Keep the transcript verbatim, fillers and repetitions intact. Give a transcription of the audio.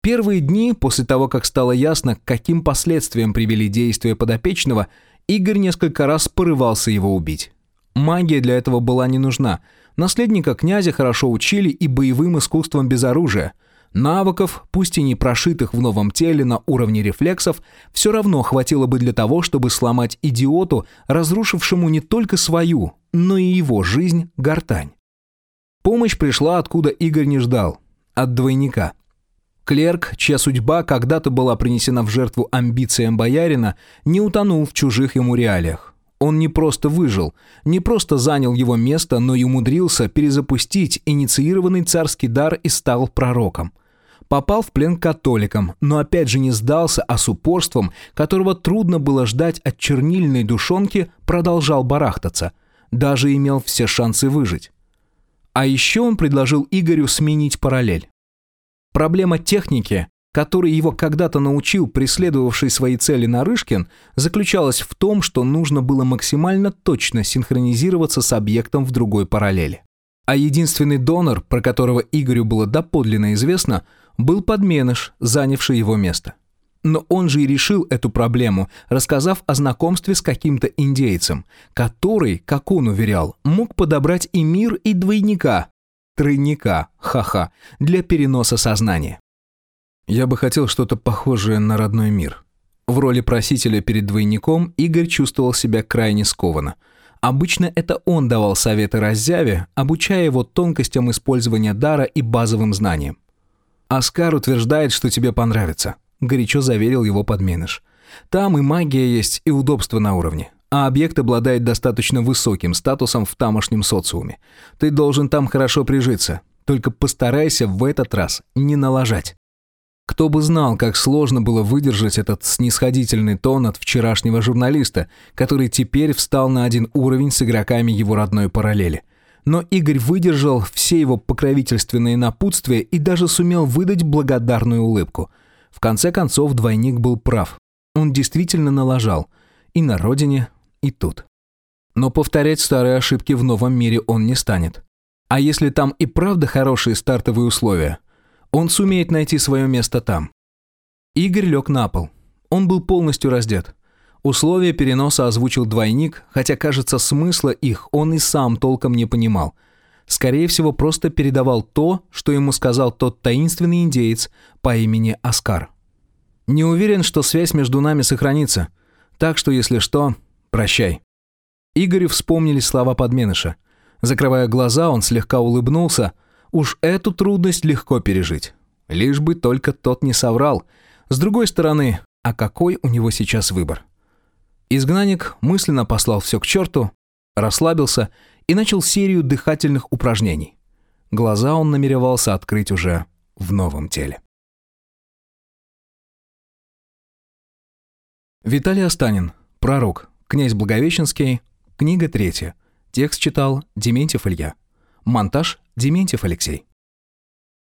Первые дни, после того, как стало ясно, к каким последствиям привели действия подопечного, Игорь несколько раз порывался его убить. Магия для этого была не нужна. Наследника князя хорошо учили и боевым искусством без оружия. Навыков, пусть и не прошитых в новом теле на уровне рефлексов, все равно хватило бы для того, чтобы сломать идиоту, разрушившему не только свою, но и его жизнь, гортань. Помощь пришла, откуда Игорь не ждал. От двойника. Клерк, чья судьба когда-то была принесена в жертву амбициям боярина, не утонул в чужих ему реалиях. Он не просто выжил, не просто занял его место, но и умудрился перезапустить инициированный царский дар и стал пророком. Попал в плен к католикам, но опять же не сдался, а с упорством, которого трудно было ждать от чернильной душонки, продолжал барахтаться. Даже имел все шансы выжить. А еще он предложил Игорю сменить параллель. Проблема техники, которой его когда-то научил преследовавший свои цели Нарышкин, заключалась в том, что нужно было максимально точно синхронизироваться с объектом в другой параллели. А единственный донор, про которого Игорю было доподлинно известно, был подменыш, занявший его место. Но он же и решил эту проблему, рассказав о знакомстве с каким-то индейцем, который, как он уверял, мог подобрать и мир, и двойника. Тройника, ха-ха, для переноса сознания. Я бы хотел что-то похожее на родной мир. В роли просителя перед двойником Игорь чувствовал себя крайне скованно. Обычно это он давал советы Раззяве, обучая его тонкостям использования дара и базовым знаниям. «Оскар утверждает, что тебе понравится», — горячо заверил его подменыш. «Там и магия есть, и удобство на уровне. А объект обладает достаточно высоким статусом в тамошнем социуме. Ты должен там хорошо прижиться. Только постарайся в этот раз не налажать». Кто бы знал, как сложно было выдержать этот снисходительный тон от вчерашнего журналиста, который теперь встал на один уровень с игроками его родной параллели. Но Игорь выдержал все его покровительственные напутствия и даже сумел выдать благодарную улыбку. В конце концов, двойник был прав. Он действительно налажал. И на родине, и тут. Но повторять старые ошибки в новом мире он не станет. А если там и правда хорошие стартовые условия, он сумеет найти свое место там. Игорь лег на пол. Он был полностью раздет. Условия переноса озвучил двойник, хотя, кажется, смысла их он и сам толком не понимал. Скорее всего, просто передавал то, что ему сказал тот таинственный индеец по имени Оскар. «Не уверен, что связь между нами сохранится. Так что, если что, прощай». Игорю вспомнились слова подменыша. Закрывая глаза, он слегка улыбнулся. Уж эту трудность легко пережить. Лишь бы только тот не соврал. С другой стороны, а какой у него сейчас выбор? Изгнанник мысленно послал все к черту, расслабился и начал серию дыхательных упражнений. Глаза он намеревался открыть уже в новом теле. Виталий Останин. Пророк. Князь Благовещенский. Книга третья. Текст читал Дементьев Илья. Монтаж Дементьев Алексей.